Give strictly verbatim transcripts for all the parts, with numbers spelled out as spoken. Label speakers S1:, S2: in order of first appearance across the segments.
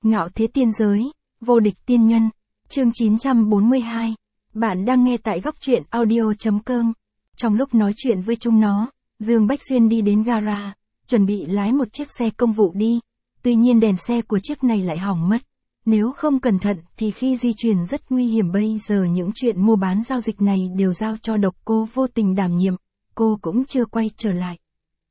S1: Ngạo thế tiên giới, vô địch tiên nhân, chương chín trăm bốn mươi hai. Bạn đang nghe tại góc truyện audio.com. Trong lúc nói chuyện với chúng nó, Dương Bách Xuyên đi đến gara, chuẩn bị lái một chiếc xe công vụ đi. Tuy nhiên đèn xe của chiếc này lại hỏng mất. Nếu không cẩn thận thì khi di chuyển rất nguy hiểm. Bây giờ những chuyện mua bán giao dịch này đều giao cho Độc Cô vô tình đảm nhiệm. Cô cũng chưa quay trở lại.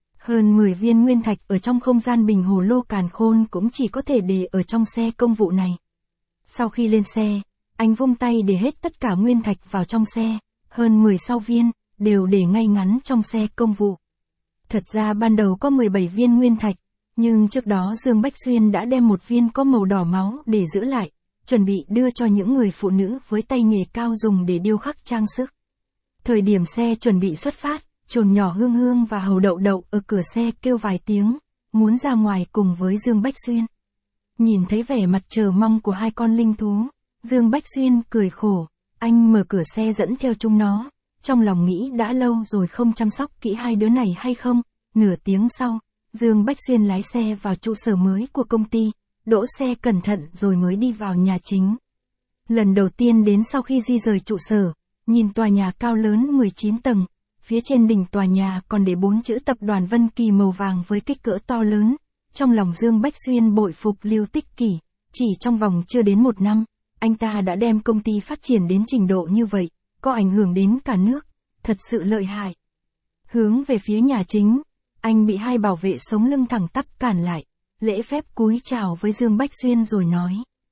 S1: Hơn mười viên nguyên thạch ở trong không gian bình hồ lô càn khôn cũng chỉ có thể để ở trong xe công vụ này. Sau khi lên xe, anh vung tay để hết tất cả nguyên thạch vào trong xe, hơn mười sao viên, đều để ngay ngắn trong xe công vụ. Thật ra ban đầu có mười bảy viên nguyên thạch, nhưng trước đó Dương Bách Xuyên đã đem một viên có màu đỏ máu để giữ lại, chuẩn bị đưa cho những người phụ nữ với tay nghề cao dùng để điêu khắc trang sức. Thời điểm xe chuẩn bị xuất phát, Trồn nhỏ Hương Hương và Hầu Đậu Đậu ở cửa xe kêu vài tiếng, muốn ra ngoài cùng với Dương Bách Xuyên. Nhìn thấy vẻ mặt chờ mong của hai con linh thú, Dương Bách Xuyên cười khổ, anh mở cửa xe dẫn theo chúng nó, trong lòng nghĩ đã lâu rồi không chăm sóc kỹ hai đứa này hay không. Nửa tiếng sau, Dương Bách Xuyên lái xe vào trụ sở mới của công ty, đỗ xe cẩn thận rồi mới đi vào nhà chính. Lần đầu tiên đến sau khi di rời trụ sở, nhìn tòa nhà cao lớn mười chín tầng, phía trên đỉnh tòa nhà còn để bốn chữ Tập đoàn Vân Kỳ màu vàng với kích cỡ to lớn. Trong lòng Dương Bách Xuyên bội phục Lưu Tích Kỳ, chỉ trong vòng chưa đến một năm, anh ta đã đem công ty phát triển đến trình độ như vậy, có ảnh hưởng đến cả nước, thật sự lợi hại. Hướng về phía nhà chính, anh bị hai bảo vệ sống lưng thẳng tắp cản lại, lễ phép cúi chào với Dương Bách Xuyên rồi nói.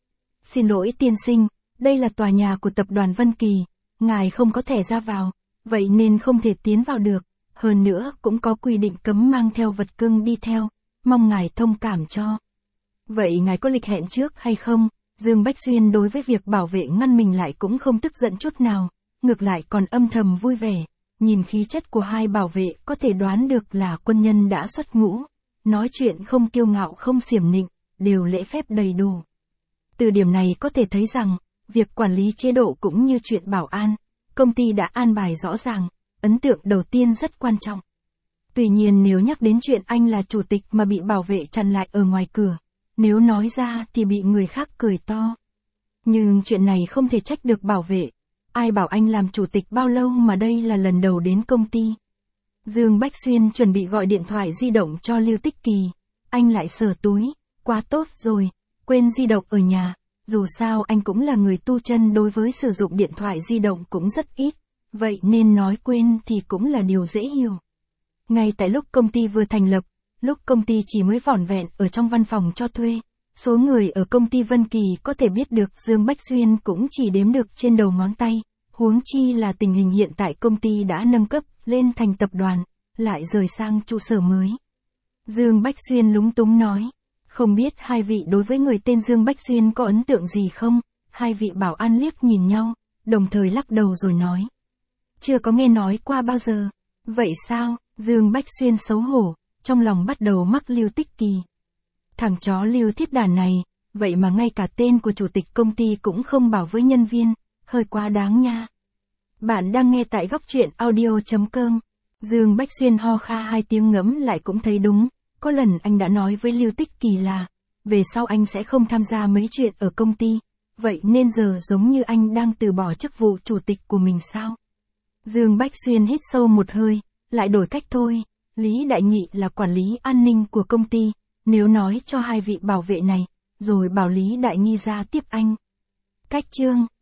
S1: Xin lỗi tiên sinh, đây là tòa nhà của Tập đoàn Vân Kỳ, ngài không có thẻ ra vào, vậy nên không thể tiến vào được, hơn nữa cũng có quy định cấm mang theo vật cưng đi theo, mong ngài thông cảm cho. Vậy ngài có lịch hẹn trước hay không? Dương Bách Xuyên đối với việc bảo vệ ngăn mình lại cũng không tức giận chút nào, ngược lại còn âm thầm vui vẻ, nhìn khí chất của hai bảo vệ có thể đoán được là quân nhân đã xuất ngũ, nói chuyện không kiêu ngạo không xiểm nịnh, đều lễ phép đầy đủ. Từ điểm này có thể thấy rằng, việc quản lý chế độ cũng như chuyện bảo an, công ty đã an bài rõ ràng, ấn tượng đầu tiên rất quan trọng. Tuy nhiên nếu nhắc đến chuyện anh là chủ tịch mà bị bảo vệ chặn lại ở ngoài cửa, nếu nói ra thì bị người khác cười to. Nhưng chuyện này không thể trách được bảo vệ, ai bảo anh làm chủ tịch bao lâu mà đây là lần đầu đến công ty. Dương Bách Xuyên chuẩn bị gọi điện thoại di động cho Lưu Tích Kỳ, anh lại sờ túi, quá tốt rồi, quên di động ở nhà, dù sao anh cũng là người tu chân đối với sử dụng điện thoại di động cũng rất ít, vậy nên nói quên thì cũng là điều dễ hiểu. Ngay tại lúc công ty vừa thành lập, lúc công ty chỉ mới vỏn vẹn ở trong văn phòng cho thuê, số người ở công ty Vân Kỳ có thể biết được Dương Bách Xuyên cũng chỉ đếm được trên đầu ngón tay, huống chi là tình hình hiện tại công ty đã nâng cấp lên thành tập đoàn, lại rời sang trụ sở mới. Dương Bách Xuyên lúng túng nói, không biết hai vị đối với người tên Dương Bách Xuyên có ấn tượng gì không? Hai vị bảo an liếc nhìn nhau, đồng thời lắc đầu rồi nói. Chưa có nghe nói qua bao giờ. Vậy sao? Dương Bách Xuyên xấu hổ, trong lòng bắt đầu mắc Lưu Tích Kỳ. Thằng chó Lưu Thiết Đản này, vậy mà ngay cả tên của chủ tịch công ty cũng không bảo với nhân viên, hơi quá đáng nha. Bạn đang nghe tại góc truyện audio.com. Dương Bách Xuyên ho kha hai tiếng ngẫm lại cũng thấy đúng, có lần anh đã nói với Lưu Tích Kỳ là, về sau anh sẽ không tham gia mấy chuyện ở công ty, vậy nên giờ giống như anh đang từ bỏ chức vụ chủ tịch của mình sao? Dương Bách Xuyên hít sâu một hơi, lại đổi cách thôi, Lý Đại Nghị là quản lý an ninh của công ty, nếu nói cho hai vị bảo vệ này, rồi bảo Lý Đại Nghi ra tiếp anh. Cách chương